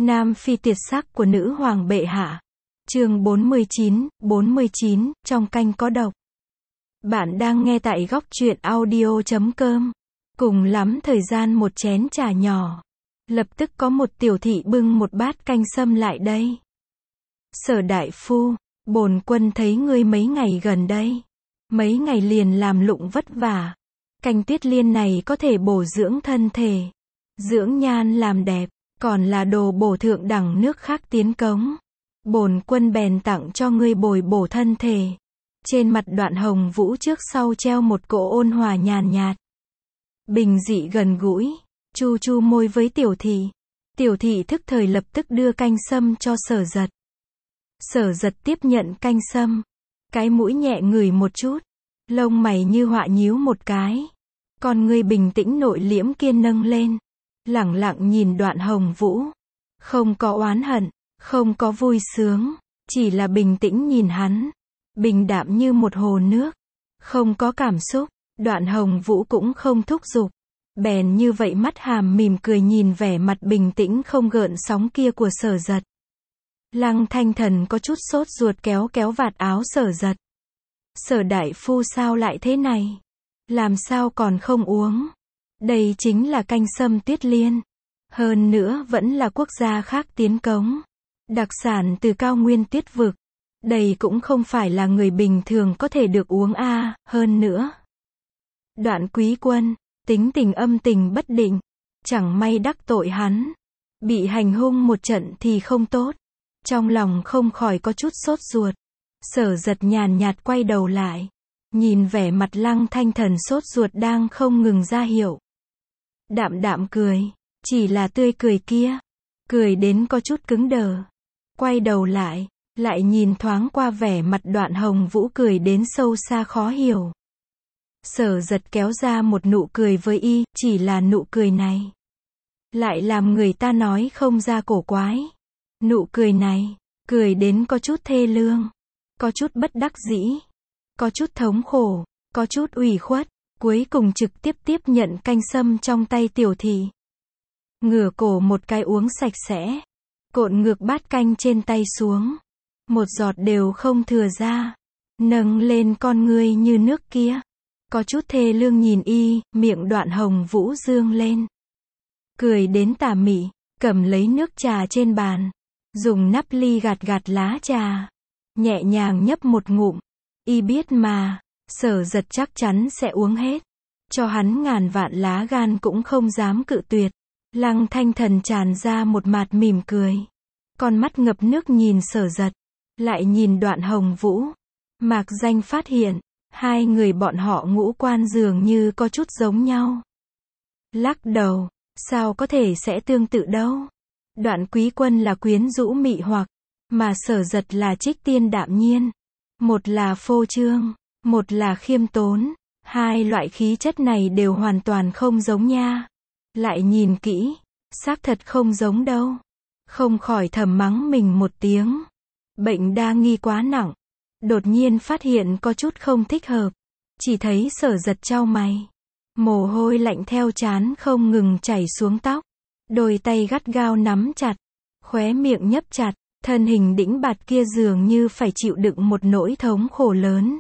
Nam phi tuyệt sắc của nữ hoàng bệ hạ. Chương 49, trong canh có độc. Bạn đang nghe tại góc truyện audio.com. Cùng lắm thời gian một chén trà nhỏ. Lập tức có một tiểu thị bưng một bát canh sâm lại đây. Sở đại phu, bổn quân thấy ngươi mấy ngày gần đây. Mấy ngày liền làm lụng vất vả. Canh tuyết liên này có thể bổ dưỡng thân thể, dưỡng nhan làm đẹp, còn là đồ bổ thượng đẳng nước khác tiến cống. Bổn quân bèn tặng cho ngươi bồi bổ thân thể. Trên mặt Đoạn Hồng Vũ trước sau treo một cỗ ôn hòa nhàn nhạt. Bình dị gần gũi, chu chu môi với tiểu thị. Tiểu thị thức thời lập tức đưa canh sâm cho Sở Giật. Sở Giật tiếp nhận canh sâm, cái mũi nhẹ ngửi một chút, lông mày như họa nhíu một cái. Con ngươi bình tĩnh nội liễm kiên nâng lên, lẳng lặng nhìn Đoạn Hồng Vũ. Không có oán hận, không có vui sướng, chỉ là bình tĩnh nhìn hắn. Bình đạm như một hồ nước, không có cảm xúc. Đoạn Hồng Vũ cũng không thúc giục, bèn như vậy mắt hàm mỉm cười nhìn vẻ mặt bình tĩnh không gợn sóng kia của Sở Giật. Lăng Thanh Thần có chút sốt ruột kéo kéo vạt áo Sở Giật. Sở đại phu sao lại thế này? Làm sao còn không uống? Đây chính là canh sâm tuyết liên. Hơn nữa vẫn là quốc gia khác tiến cống. Đặc sản từ cao nguyên tuyết vực. Đây cũng không phải là người bình thường có thể được uống a. Hơn nữa, Đoạn Quý Quân, tính tình âm tình bất định. Chẳng may đắc tội hắn. Bị hành hung một trận thì không tốt. Trong lòng không khỏi có chút sốt ruột. Sở Giật nhàn nhạt quay đầu lại. Nhìn vẻ mặt Lăng Thanh Thần sốt ruột đang không ngừng ra hiệu. Đạm đạm cười. Chỉ là tươi cười kia. Cười đến có chút cứng đờ. Quay đầu lại. Lại nhìn thoáng qua vẻ mặt Đoạn Hồng Vũ cười đến sâu xa khó hiểu. Sở Giật kéo ra một nụ cười với y. Chỉ là nụ cười này lại làm người ta nói không ra cổ quái. Nụ cười này, cười đến có chút thê lương, có chút bất đắc dĩ, có chút thống khổ, có chút ủy khuất, cuối cùng trực tiếp tiếp nhận canh sâm trong tay tiểu thị. Ngửa cổ một cái uống sạch sẽ, cộn ngược bát canh trên tay xuống, một giọt đều không thừa ra, nâng lên con ngươi như nước kia, có chút thê lương nhìn y, miệng Đoạn Hồng Vũ dương lên. Cười đến tà mị, cầm lấy nước trà trên bàn. Dùng nắp ly gạt gạt lá trà. Nhẹ nhàng nhấp một ngụm. Y biết mà, Sở Giật chắc chắn sẽ uống hết. Cho hắn ngàn vạn lá gan cũng không dám cự tuyệt. Lăng Thanh Thần tràn ra một mạt mỉm cười. Con mắt ngập nước nhìn Sở Giật. Lại nhìn Đoạn Hồng Vũ. Mạc danh phát hiện, hai người bọn họ ngũ quan dường như có chút giống nhau. Lắc đầu, sao có thể sẽ tương tự đâu. Đoạn Quý Quân là quyến rũ mị hoặc, mà Sở Giật là trích tiên đạm nhiên. Một là phô trương, một là khiêm tốn. Hai loại khí chất này đều hoàn toàn không giống nha. Lại nhìn kỹ, xác thật không giống đâu. Không khỏi thầm mắng mình một tiếng. Bệnh đa nghi quá nặng. Đột nhiên phát hiện có chút không thích hợp. Chỉ thấy Sở Giật chau mày. Mồ hôi lạnh theo trán không ngừng chảy xuống tóc. Đôi tay gắt gao nắm chặt, khóe miệng nhấp chặt, thân hình đĩnh bạt kia dường như phải chịu đựng một nỗi thống khổ lớn.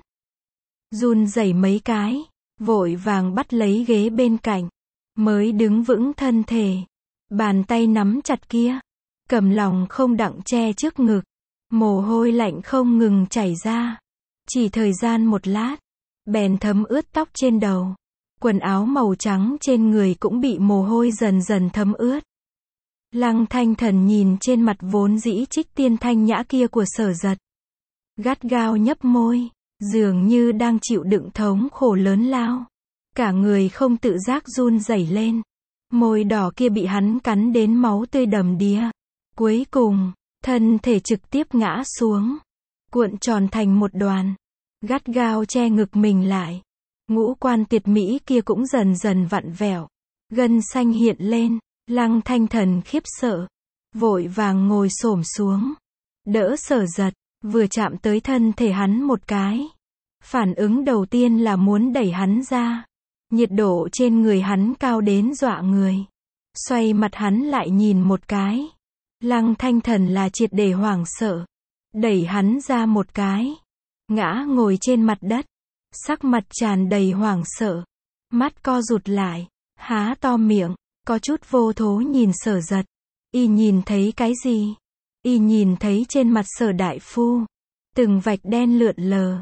Run rẩy mấy cái, vội vàng bắt lấy ghế bên cạnh, mới đứng vững thân thể. Bàn tay nắm chặt kia, cầm lòng không đặng che trước ngực, mồ hôi lạnh không ngừng chảy ra. Chỉ thời gian một lát, bèn thấm ướt tóc trên đầu. Quần áo màu trắng trên người cũng bị mồ hôi dần dần thấm ướt. Lăng Thanh Thần nhìn trên mặt vốn dĩ trích tiên thanh nhã kia của Sở Giật. Gắt gao nhấp môi, dường như đang chịu đựng thống khổ lớn lao. Cả người không tự giác run rẩy lên. Môi đỏ kia bị hắn cắn đến máu tươi đầm đìa. Cuối cùng, thân thể trực tiếp ngã xuống. Cuộn tròn thành một đoàn. Gắt gao che ngực mình lại. Ngũ quan tuyệt mỹ kia cũng dần dần vặn vẹo. Gân xanh hiện lên. Lăng Thanh Thần khiếp sợ. Vội vàng ngồi xổm xuống. Đỡ Sở Giật. Vừa chạm tới thân thể hắn một cái. Phản ứng đầu tiên là muốn đẩy hắn ra. Nhiệt độ trên người hắn cao đến dọa người. Xoay mặt hắn lại nhìn một cái. Lăng Thanh Thần là triệt để hoảng sợ, đẩy hắn ra một cái, ngã ngồi trên mặt đất, sắc mặt tràn đầy hoảng sợ, mắt co rụt lại, há to miệng, có chút vô thố nhìn Sở Giật. Y nhìn thấy cái gì? Y nhìn thấy trên mặt Sở đại phu, từng vạch đen lượn lờ.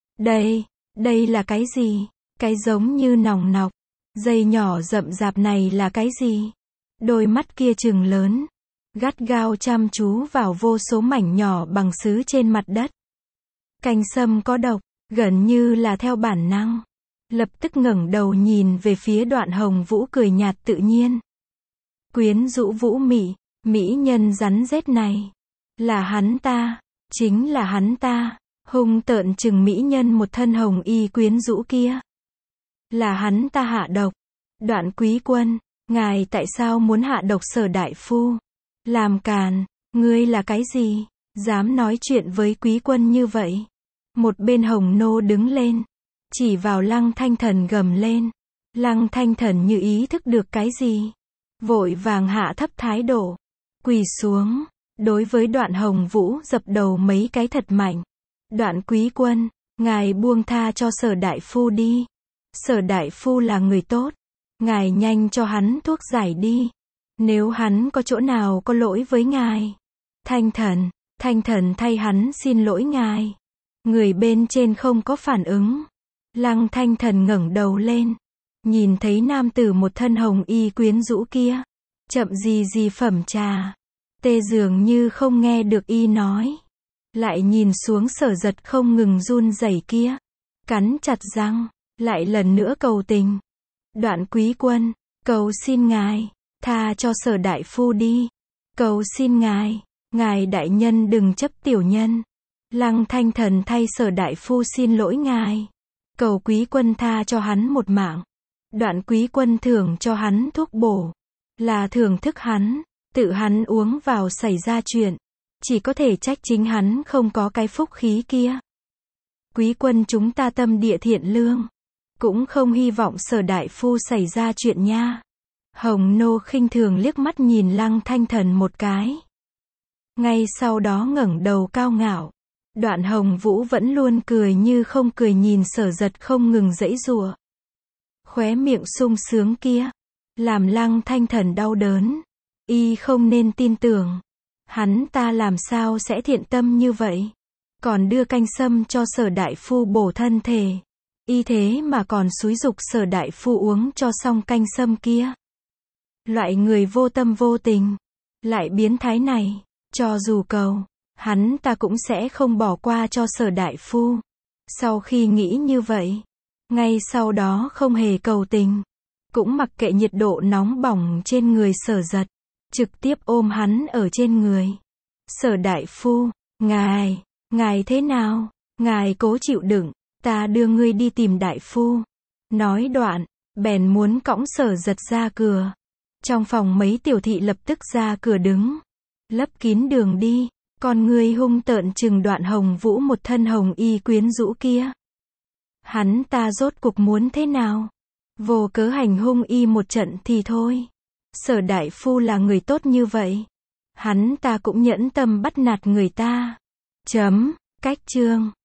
Đây là cái gì? Cái giống như nòng nọc, dây nhỏ rậm rạp này là cái gì? Đôi mắt kia trừng lớn, gắt gao chăm chú vào vô số mảnh nhỏ bằng sứ trên mặt đất. Canh sâm có độc, gần như là theo bản năng. Lập tức ngẩng đầu nhìn về phía Đoạn Hồng Vũ cười nhạt tự nhiên. Quyến rũ vũ mị, mỹ nhân rắn rết này. Là hắn ta, chính là hắn ta. Hung tợn chừng mỹ nhân một thân hồng y quyến rũ kia. Là hắn ta hạ độc. Đoạn quý quân, ngài tại sao muốn hạ độc Sở đại phu? Làm càn, ngươi là cái gì? Dám nói chuyện với quý quân như vậy? Một bên Hồng Nô đứng lên, chỉ vào Lăng Thanh Thần gầm lên. Lăng Thanh Thần như ý thức được cái gì, vội vàng hạ thấp thái độ, quỳ xuống, đối với Đoạn Hồng Vũ dập đầu mấy cái thật mạnh. Đoạn quý quân, ngài buông tha cho Sở đại phu đi. Sở đại phu là người tốt, ngài nhanh cho hắn thuốc giải đi. Nếu hắn có chỗ nào có lỗi với ngài, Thanh Thần thay hắn xin lỗi ngài. Người bên trên không có phản ứng. Lăng Thanh Thần ngẩng đầu lên, nhìn thấy nam tử một thân hồng y quyến rũ kia, chậm gì phẩm trà. Tê dường như không nghe được y nói, lại nhìn xuống Sở Giật không ngừng run rẩy kia, cắn chặt răng, lại lần nữa cầu tình. Đoạn quý quân, cầu xin ngài, tha cho Sở đại phu đi. Cầu xin ngài đại nhân đừng chấp tiểu nhân. Lăng Thanh Thần thay Sở đại phu xin lỗi ngài. Cầu quý quân tha cho hắn một mạng. Đoạn quý quân thưởng cho hắn thuốc bổ, là thưởng thức hắn, tự hắn uống vào xảy ra chuyện. Chỉ có thể trách chính hắn không có cái phúc khí kia. Quý quân chúng ta tâm địa thiện lương, cũng không hy vọng Sở đại phu xảy ra chuyện nha. Hồng Nô khinh thường liếc mắt nhìn Lăng Thanh Thần một cái, ngay sau đó ngẩng đầu cao ngạo. Đoạn Hồng Vũ vẫn luôn cười như không cười nhìn Sở Giật không ngừng giãy giụa. Khóe miệng sung sướng kia, làm Lăng Thanh Thần đau đớn. Y không nên tin tưởng, hắn ta làm sao sẽ thiện tâm như vậy, còn đưa canh sâm cho Sở đại phu bổ thân thể. Y thế mà còn xúi giục Sở đại phu uống cho xong canh sâm kia. Loại người vô tâm vô tình, lại biến thái này, cho dù cầu, hắn ta cũng sẽ không bỏ qua cho Sở đại phu. Sau khi nghĩ như vậy, ngay sau đó không hề cầu tình, cũng mặc kệ nhiệt độ nóng bỏng trên người Sở Giật, trực tiếp ôm hắn ở trên người. Sở đại phu, ngài thế nào? Ngài cố chịu đựng, ta đưa ngươi đi tìm đại phu. Nói đoạn, bèn muốn cõng Sở Giật ra cửa. Trong phòng mấy tiểu thị lập tức ra cửa đứng, lấp kín đường đi. Con ngươi hung tợn trừng Đoạn Hồng Vũ một thân hồng y quyến rũ kia. Hắn ta rốt cuộc muốn thế nào? Vô cớ hành hung y một trận thì thôi. Sở đại phu là người tốt như vậy, hắn ta cũng nhẫn tâm bắt nạt người ta. Cách chương